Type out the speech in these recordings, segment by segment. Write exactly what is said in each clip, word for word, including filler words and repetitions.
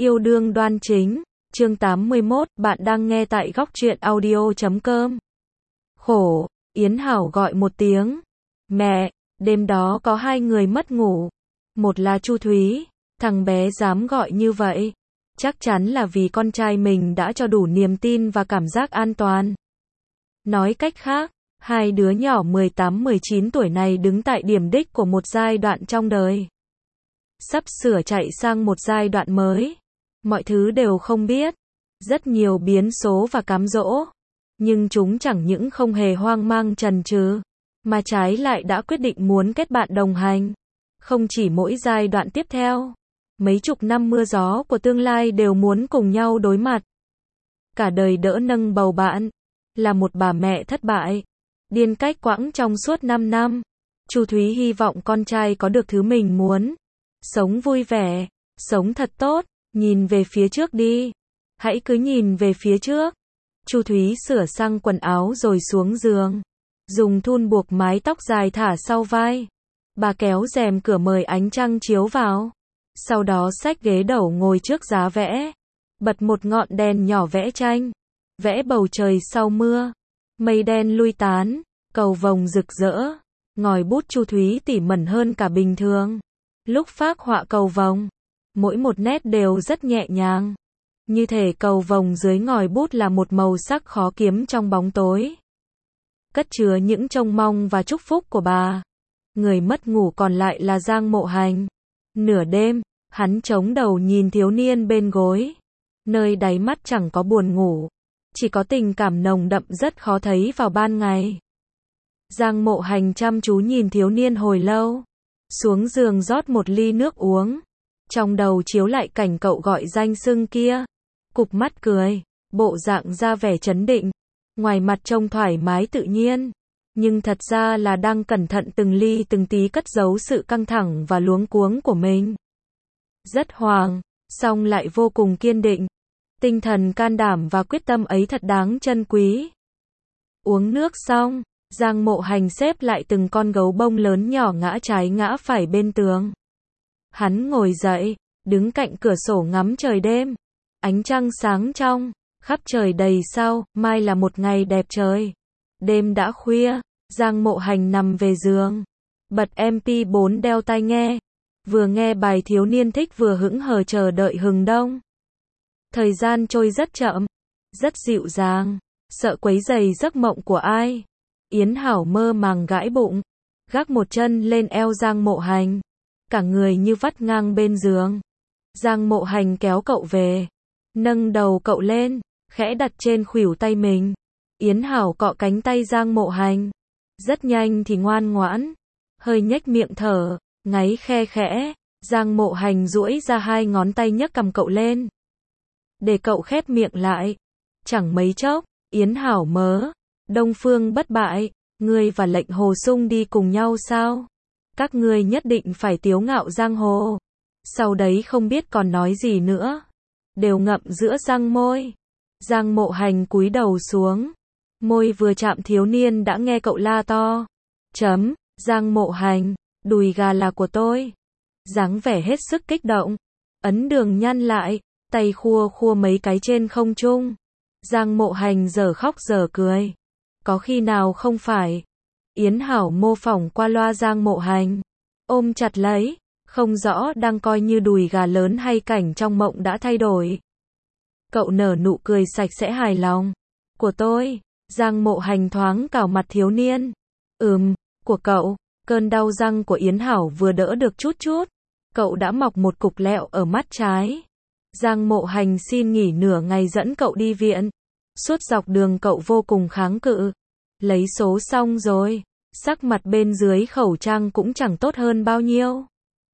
Yêu đương đoan chính, chương tám mươi mốt, bạn đang nghe tại góc truyện audio chấm com. Khổ, Yến Hảo gọi một tiếng. Mẹ, đêm đó có hai người mất ngủ. Một là Chu Thúy, thằng bé dám gọi như vậy. Chắc chắn là vì con trai mình đã cho đủ niềm tin và cảm giác an toàn. Nói cách khác, hai đứa nhỏ mười tám mười chín tuổi này đứng tại điểm đích của một giai đoạn trong đời. Sắp sửa chạy sang một giai đoạn mới. Mọi thứ đều không biết. Rất nhiều biến số và cám dỗ. Nhưng chúng chẳng những không hề hoang mang chần chừ, mà trái lại đã quyết định muốn kết bạn đồng hành. Không chỉ mỗi giai đoạn tiếp theo, mấy chục năm mưa gió của tương lai đều muốn cùng nhau đối mặt. Cả đời đỡ nâng bầu bạn, là một bà mẹ thất bại, điên cách quãng trong suốt năm năm. Chu Thúy hy vọng con trai có được thứ mình muốn. Sống vui vẻ, sống thật tốt, nhìn về phía trước đi. Hãy cứ nhìn về phía trước. Chu Thúy sửa sang quần áo rồi xuống giường. Dùng thun buộc mái tóc dài thả sau vai. Bà kéo rèm cửa mời ánh trăng chiếu vào. Sau đó xách ghế đầu ngồi trước giá vẽ. Bật một ngọn đèn nhỏ vẽ tranh. Vẽ bầu trời sau mưa. Mây đen lui tán, cầu vồng rực rỡ. Ngòi bút Chu Thúy tỉ mẩn hơn cả bình thường. Lúc phác họa cầu vồng, mỗi một nét đều rất nhẹ nhàng. Như thể cầu vồng dưới ngòi bút là một màu sắc khó kiếm trong bóng tối. Cất chứa những trông mong và chúc phúc của bà. Người mất ngủ còn lại là Giang Mộ Hành. Nửa đêm, hắn chống đầu nhìn thiếu niên bên gối. Nơi đáy mắt chẳng có buồn ngủ. Chỉ có tình cảm nồng đậm rất khó thấy vào ban ngày. Giang Mộ Hành chăm chú nhìn thiếu niên hồi lâu. Xuống giường rót một ly nước uống. Trong đầu chiếu lại cảnh cậu gọi danh xưng kia. Cụp mắt cười, bộ dạng ra vẻ trấn định. Ngoài mặt trông thoải mái tự nhiên. Nhưng thật ra là đang cẩn thận từng ly từng tí cất giấu sự căng thẳng và luống cuống của mình. Rất hoàng, song lại vô cùng kiên định. Tinh thần can đảm và quyết tâm ấy thật đáng trân quý. Uống nước xong, Giang Mộ Hành xếp lại từng con gấu bông lớn nhỏ ngã trái ngã phải bên tường. Hắn ngồi dậy, đứng cạnh cửa sổ ngắm trời đêm. Ánh trăng sáng trong, khắp trời đầy sao, mai là một ngày đẹp trời. Đêm đã khuya, Giang Mộ Hành nằm về giường. Bật em pê bốn đeo tai nghe. Vừa nghe bài thiếu niên thích vừa hững hờ chờ đợi hừng đông. Thời gian trôi rất chậm, rất dịu dàng, sợ quấy rầy giấc mộng của ai. Yến Hảo mơ màng gãi bụng, gác một chân lên eo Giang Mộ Hành, cả người như vắt ngang bên giường. Giang Mộ Hành kéo cậu về, nâng đầu cậu lên, khẽ đặt trên khuỷu tay mình. Yến Hảo cọ cánh tay Giang Mộ Hành, rất nhanh thì ngoan ngoãn, hơi nhếch miệng thở, ngáy khe khẽ. Giang Mộ Hành duỗi ra hai ngón tay nhấc cằm cậu lên, để cậu khép miệng lại. Chẳng mấy chốc, Yến Hảo mớ, Đông Phương bất bại, ngươi và Lệnh Hồ Sung đi cùng nhau sao? Các ngươi nhất định phải tiếu ngạo giang hồ. Sau đấy không biết còn nói gì nữa, đều ngậm giữa răng môi. Giang Mộ Hành cúi đầu xuống, môi vừa chạm thiếu niên đã nghe cậu la to. Chấm, Giang Mộ Hành, đùi gà là của tôi. Dáng vẻ hết sức kích động, ấn đường nhăn lại, tay khua khua mấy cái trên không trung. Giang Mộ Hành giờ khóc giờ cười. Có khi nào không phải? Yến Hảo mô phỏng qua loa Giang Mộ Hành, ôm chặt lấy, không rõ đang coi như đùi gà lớn hay cảnh trong mộng đã thay đổi. Cậu nở nụ cười sạch sẽ hài lòng. Của tôi. Giang Mộ Hành thoáng cào mặt thiếu niên. Ừm, của cậu. Cơn đau răng của Yến Hảo vừa đỡ được chút chút, cậu đã mọc một cục lẹo ở mắt trái. Giang Mộ Hành xin nghỉ nửa ngày dẫn cậu đi viện. Suốt dọc đường cậu vô cùng kháng cự. Lấy số xong rồi, sắc mặt bên dưới khẩu trang cũng chẳng tốt hơn bao nhiêu.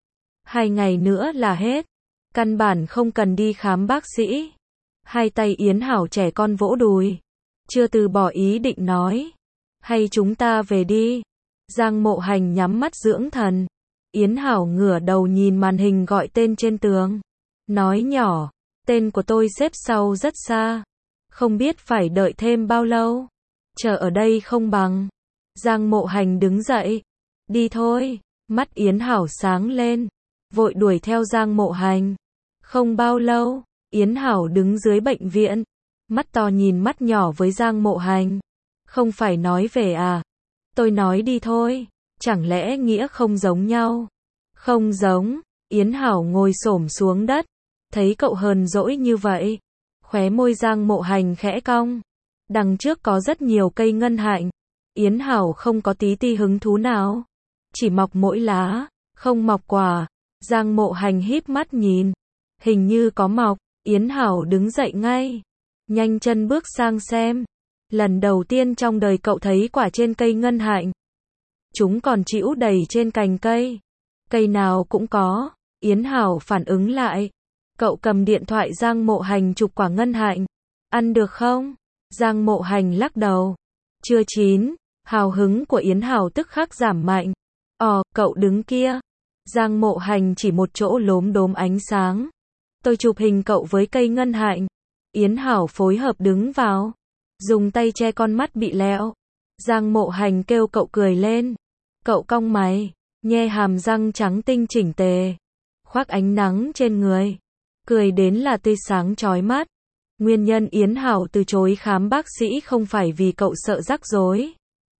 Hai ngày nữa là hết. Căn bản không cần đi khám bác sĩ. Hai tay Yến Hảo trẻ con vỗ đùi. Chưa từ bỏ ý định nói. Hay chúng ta về đi. Giang Mộ Hành nhắm mắt dưỡng thần. Yến Hảo ngửa đầu nhìn màn hình gọi tên trên tường. Nói nhỏ, tên của tôi xếp sau rất xa. Không biết phải đợi thêm bao lâu. Chờ ở đây không bằng. Giang Mộ Hành đứng dậy. Đi thôi. Mắt Yến Hảo sáng lên. Vội đuổi theo Giang Mộ Hành. Không bao lâu, Yến Hảo đứng dưới bệnh viện, mắt to nhìn mắt nhỏ với Giang Mộ Hành. Không phải nói về à? Tôi nói đi thôi, chẳng lẽ nghĩa không giống nhau? Không giống, Yến Hảo ngồi xổm xuống đất, thấy cậu hờn dỗi như vậy. Khóe môi Giang Mộ Hành khẽ cong. Đằng trước có rất nhiều cây ngân hạnh. Yến Hảo không có tí ti hứng thú nào. Chỉ mọc mỗi lá, không mọc quả. Giang Mộ Hành híp mắt nhìn. Hình như có mọc. Yến Hảo đứng dậy ngay. Nhanh chân bước sang xem. Lần đầu tiên trong đời cậu thấy quả trên cây ngân hạnh. Chúng còn trĩu đầy trên cành cây. Cây nào cũng có. Yến Hảo phản ứng lại. Cậu cầm điện thoại Giang Mộ Hành chụp quả ngân hạnh. Ăn được không? Giang Mộ Hành lắc đầu. Chưa chín. Hào hứng của Yến Hảo tức khắc giảm mạnh. Ồ, cậu đứng kia. Giang Mộ Hành chỉ một chỗ lốm đốm ánh sáng. Tôi chụp hình cậu với cây ngân hạnh. Yến Hảo phối hợp đứng vào. Dùng tay che con mắt bị lẹo. Giang Mộ Hành kêu cậu cười lên. Cậu cong mày. Nhe hàm răng trắng tinh chỉnh tề. Khoác ánh nắng trên người. Cười đến là tươi sáng chói mắt. Nguyên nhân Yến Hảo từ chối khám bác sĩ không phải vì cậu sợ rắc rối,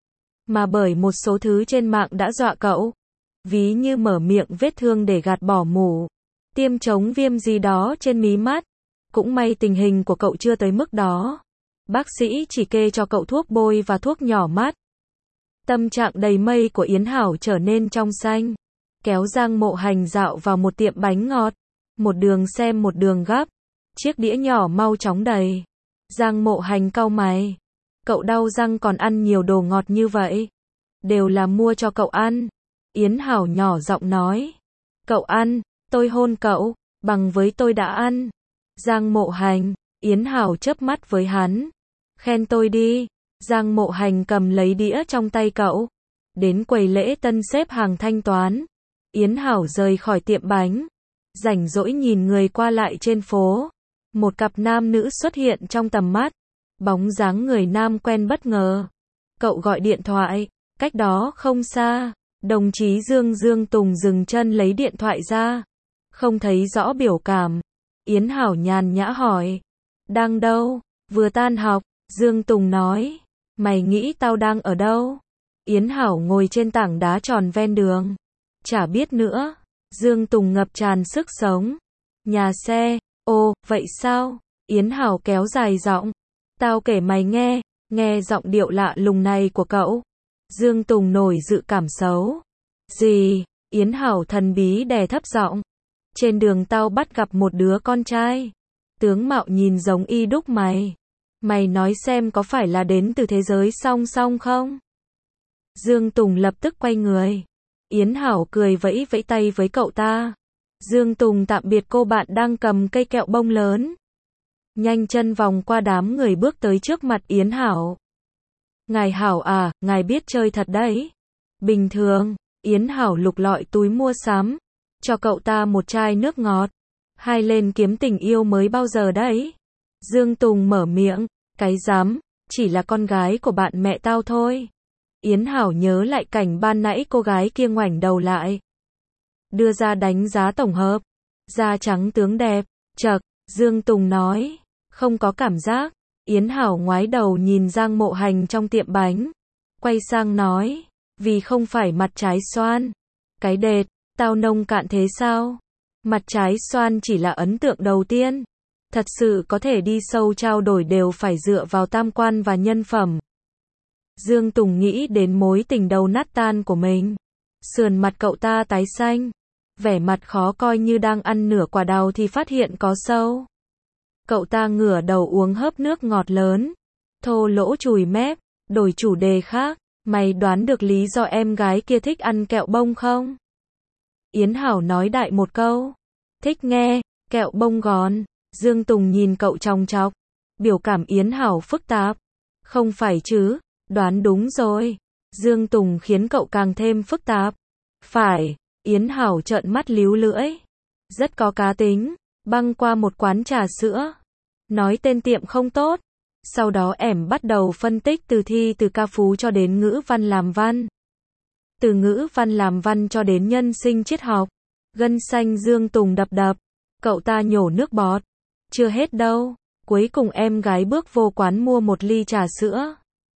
mà bởi một số thứ trên mạng đã dọa cậu. Ví như mở miệng vết thương để gạt bỏ mủ, tiêm chống viêm gì đó trên mí mắt. Cũng may tình hình của cậu chưa tới mức đó. Bác sĩ chỉ kê cho cậu thuốc bôi và thuốc nhỏ mắt. Tâm trạng đầy mây của Yến Hảo trở nên trong xanh. Kéo Giang Mộ Hành dạo vào một tiệm bánh ngọt. Một đường xem một đường gấp. Chiếc đĩa nhỏ mau chóng đầy. Giang Mộ Hành cau mày. Cậu đau răng còn ăn nhiều đồ ngọt như vậy. Đều là mua cho cậu ăn. Yến Hảo nhỏ giọng nói. Cậu ăn, tôi hôn cậu, bằng với tôi đã ăn. Giang Mộ Hành, Yến Hảo chớp mắt với hắn. Khen tôi đi. Giang Mộ Hành cầm lấy đĩa trong tay cậu. Đến quầy lễ tân xếp hàng thanh toán. Yến Hảo rời khỏi tiệm bánh. Rảnh rỗi nhìn người qua lại trên phố. Một cặp nam nữ xuất hiện trong tầm mắt. Bóng dáng người nam quen bất ngờ. Cậu gọi điện thoại. Cách đó không xa. Đồng chí Dương Dương Tùng dừng chân lấy điện thoại ra. Không thấy rõ biểu cảm. Yến Hảo nhàn nhã hỏi. Đang đâu? Vừa tan học. Dương Tùng nói. Mày nghĩ tao đang ở đâu? Yến Hảo ngồi trên tảng đá tròn ven đường. Chả biết nữa. Dương Tùng ngập tràn sức sống. Nhà xe. Ồ, vậy sao? Yến Hảo kéo dài giọng. Tao kể mày nghe. Nghe giọng điệu lạ lùng này của cậu. Dương Tùng nổi dự cảm xấu. Gì? Yến Hảo thần bí đè thấp giọng. Trên đường tao bắt gặp một đứa con trai. Tướng mạo nhìn giống y đúc mày. Mày nói xem có phải là đến từ thế giới song song không? Dương Tùng lập tức quay người. Yến Hảo cười vẫy vẫy tay với cậu ta. Dương Tùng tạm biệt cô bạn đang cầm cây kẹo bông lớn. Nhanh chân vòng qua đám người bước tới trước mặt Yến Hảo. Ngài Hảo à, ngài biết chơi thật đấy. Bình thường. Yến Hảo lục lọi túi mua sắm. Cho cậu ta một chai nước ngọt. Hai lên kiếm tình yêu mới bao giờ đấy? Dương Tùng mở miệng. Cái dám, chỉ là con gái của bạn mẹ tao thôi. Yến Hảo nhớ lại cảnh ban nãy cô gái kia ngoảnh đầu lại. Đưa ra đánh giá tổng hợp. Da trắng tướng đẹp. Chậc, Dương Tùng nói. Không có cảm giác. Yến Hảo ngoái đầu nhìn Giang Mộ Hành trong tiệm bánh. Quay sang nói. Vì không phải mặt trái xoan. Cái đệt, tao nông cạn thế sao? Mặt trái xoan chỉ là ấn tượng đầu tiên. Thật sự có thể đi sâu trao đổi đều phải dựa vào tam quan và nhân phẩm. Dương Tùng nghĩ đến mối tình đầu nát tan của mình. Sườn mặt cậu ta tái xanh. Vẻ mặt khó coi như đang ăn nửa quả đào thì phát hiện có sâu. Cậu ta ngửa đầu uống hớp nước ngọt lớn. Thô lỗ chùi mép. Đổi chủ đề khác. Mày đoán được lý do em gái kia thích ăn kẹo bông không? Yến Hảo nói đại một câu. Thích nghe. Kẹo bông gòn. Dương Tùng nhìn cậu chòng chọc. Biểu cảm Yến Hảo phức tạp. Không phải chứ. Đoán đúng rồi. Dương Tùng khiến cậu càng thêm phức tạp. Phải. Yến Hảo trợn mắt líu lưỡi. Rất có cá tính. Băng qua một quán trà sữa. Nói tên tiệm không tốt. Sau đó ẻm bắt đầu phân tích từ thi từ ca phú cho đến ngữ văn làm văn. Từ ngữ văn làm văn cho đến nhân sinh triết học. Gân xanh Dương Tùng đập đập. Cậu ta nhổ nước bọt. Chưa hết đâu. Cuối cùng em gái bước vô quán mua một ly trà sữa.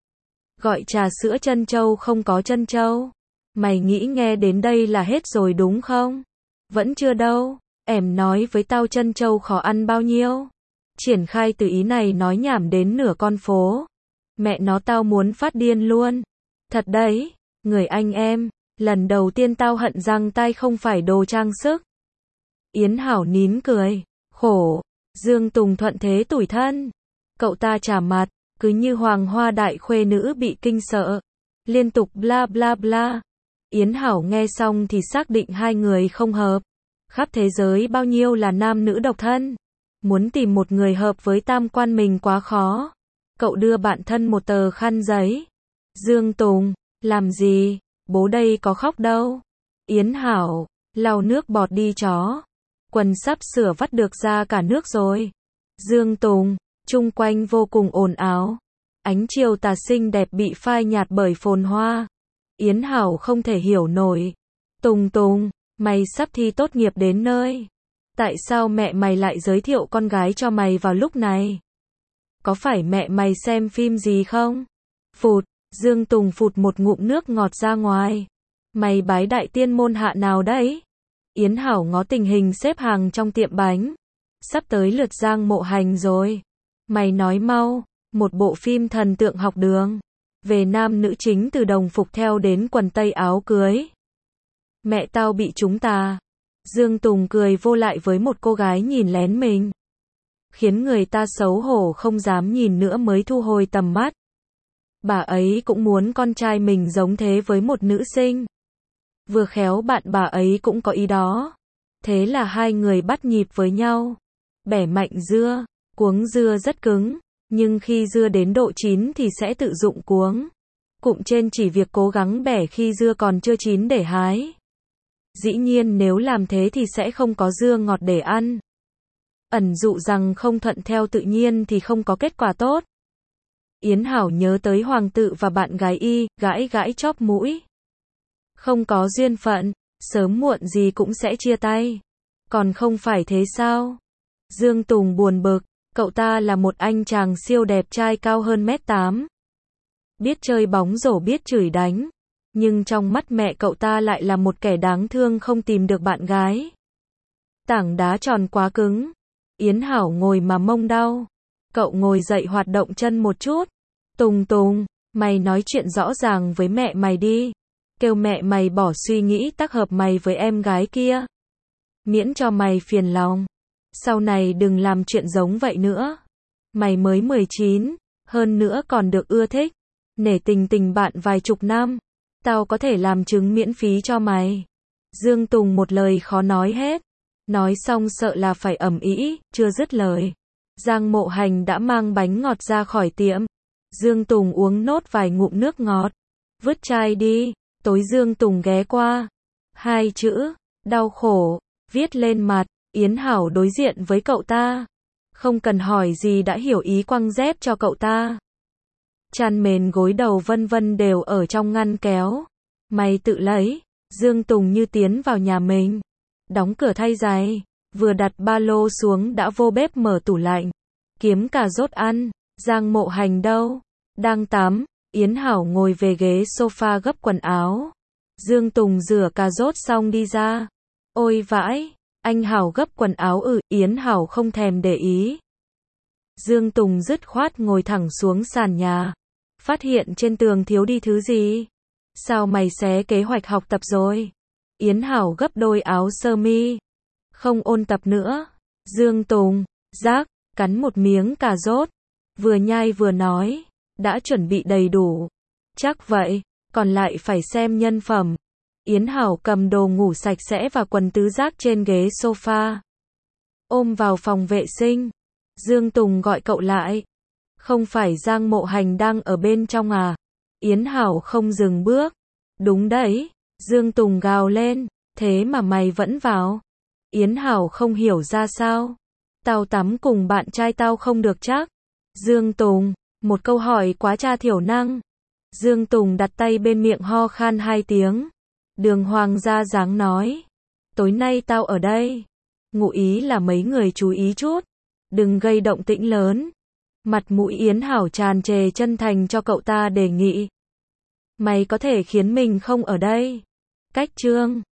Gọi trà sữa trân châu không có trân châu. Mày nghĩ nghe đến đây là hết rồi đúng không? Vẫn chưa đâu. Em nói với tao trân châu khó ăn bao nhiêu. Triển Khai từ ý này nói nhảm đến nửa con phố. Mẹ nó tao muốn phát điên luôn. Thật đấy, người anh em, lần đầu tiên tao hận rằng tay không phải đồ trang sức. Yến Hảo nín cười, khổ, Dương Tùng thuận thế tủi thân. Cậu ta trả mặt, cứ như hoàng hoa đại khuê nữ bị kinh sợ. Liên tục bla bla bla. Yến Hảo nghe xong thì xác định hai người không hợp. Khắp thế giới bao nhiêu là nam nữ độc thân. Muốn tìm một người hợp với tam quan mình quá khó. Cậu đưa bạn thân một tờ khăn giấy. Dương Tùng, làm gì? Bố đây có khóc đâu. Yến Hảo, lau nước bọt đi chó. Quần sắp sửa vắt được ra cả nước rồi. Dương Tùng, chung quanh vô cùng ồn ào. Ánh chiều tà xinh đẹp bị phai nhạt bởi phồn hoa. Yến Hảo không thể hiểu nổi. Tùng Tùng, mày sắp thi tốt nghiệp đến nơi. Tại sao mẹ mày lại giới thiệu con gái cho mày vào lúc này? Có phải mẹ mày xem phim gì không? Phụt, Dương Tùng phụt một ngụm nước ngọt ra ngoài. Mày bái đại tiên môn hạ nào đấy? Yến Hảo ngó tình hình xếp hàng trong tiệm bánh. Sắp tới lượt Giang Mộ Hành rồi. Mày nói mau, một bộ phim thần tượng học đường. Về nam nữ chính từ đồng phục theo đến quần tây áo cưới. Mẹ tao bị chúng ta. Dương Tùng cười vô lại với một cô gái nhìn lén mình. Khiến người ta xấu hổ không dám nhìn nữa mới thu hồi tầm mắt. Bà ấy cũng muốn con trai mình giống thế với một nữ sinh. Vừa khéo bạn bà ấy cũng có ý đó. Thế là hai người bắt nhịp với nhau. Bẻ mạnh dưa, cuống dưa rất cứng, nhưng khi dưa đến độ chín thì sẽ tự dụng cuống. Cụm trên chỉ việc cố gắng bẻ khi dưa còn chưa chín để hái. Dĩ nhiên nếu làm thế thì sẽ không có dưa ngọt để ăn. Ẩn dụ rằng không thuận theo tự nhiên thì không có kết quả tốt. Yến Hảo nhớ tới Hoàng tự và bạn gái y, gãi gãi chóp mũi. Không có duyên phận, sớm muộn gì cũng sẽ chia tay. Còn không phải thế sao? Dương Tùng buồn bực, cậu ta là một anh chàng siêu đẹp trai cao hơn mét tám. Biết chơi bóng rổ biết chửi đánh. Nhưng trong mắt mẹ cậu ta lại là một kẻ đáng thương không tìm được bạn gái. Tảng đá tròn quá cứng. Yến Hảo ngồi mà mông đau. Cậu ngồi dậy hoạt động chân một chút. Tùng Tùng, mày nói chuyện rõ ràng với mẹ mày đi. Kêu mẹ mày bỏ suy nghĩ tác hợp mày với em gái kia. Miễn cho mày phiền lòng. Sau này đừng làm chuyện giống vậy nữa. Mày mới mười chín, hơn nữa còn được ưa thích. Nể tình tình bạn vài chục năm. Tao có thể làm chứng miễn phí cho mày. Dương Tùng một lời khó nói hết. Nói xong sợ là phải ầm ĩ, chưa dứt lời. Giang Mộ Hành đã mang bánh ngọt ra khỏi tiệm. Dương Tùng uống nốt vài ngụm nước ngọt. Vứt chai đi. Tối Dương Tùng ghé qua. Hai chữ, đau khổ, viết lên mặt. Yến Hảo đối diện với cậu ta. Không cần hỏi gì đã hiểu ý quăng dép cho cậu ta. Chăn mền gối đầu vân vân đều ở trong ngăn kéo. Mày tự lấy. Dương Tùng như tiến vào nhà mình. Đóng cửa thay giày. Vừa đặt ba lô xuống đã vô bếp mở tủ lạnh. Kiếm cà rốt ăn. Giang Mộ Hành đâu? Đang tắm. Yến Hảo ngồi về ghế sofa gấp quần áo. Dương Tùng rửa cà rốt xong đi ra. Ôi vãi, anh Hảo gấp quần áo ừ, Yến Hảo không thèm để ý. Dương Tùng dứt khoát ngồi thẳng xuống sàn nhà. Phát hiện trên tường thiếu đi thứ gì? Sao mày xé kế hoạch học tập rồi? Yến Hảo gấp đôi áo sơ mi. Không ôn tập nữa. Dương Tùng, rác, cắn một miếng cà rốt. Vừa nhai vừa nói. Đã chuẩn bị đầy đủ. Chắc vậy, còn lại phải xem nhân phẩm. Yến Hảo cầm đồ ngủ sạch sẽ và quần tứ giác trên ghế sofa. Ôm vào phòng vệ sinh. Dương Tùng gọi cậu lại. Không phải Giang Mộ Hành đang ở bên trong à? Yến Hảo không dừng bước. Đúng đấy. Dương Tùng gào lên. Thế mà mày vẫn vào. Yến Hảo không hiểu ra sao. Tao tắm cùng bạn trai tao không được chắc. Dương Tùng. Một câu hỏi quá tra thiểu năng. Dương Tùng đặt tay bên miệng ho khan hai tiếng. Đường hoàng ra dáng nói. Tối nay tao ở đây. Ngụ ý là mấy người chú ý chút, đừng gây động tĩnh lớn. Mặt mũi Yến Hảo tràn trề chân thành cho cậu ta đề nghị. Mày có thể khiến mình không ở đây. Cách Trương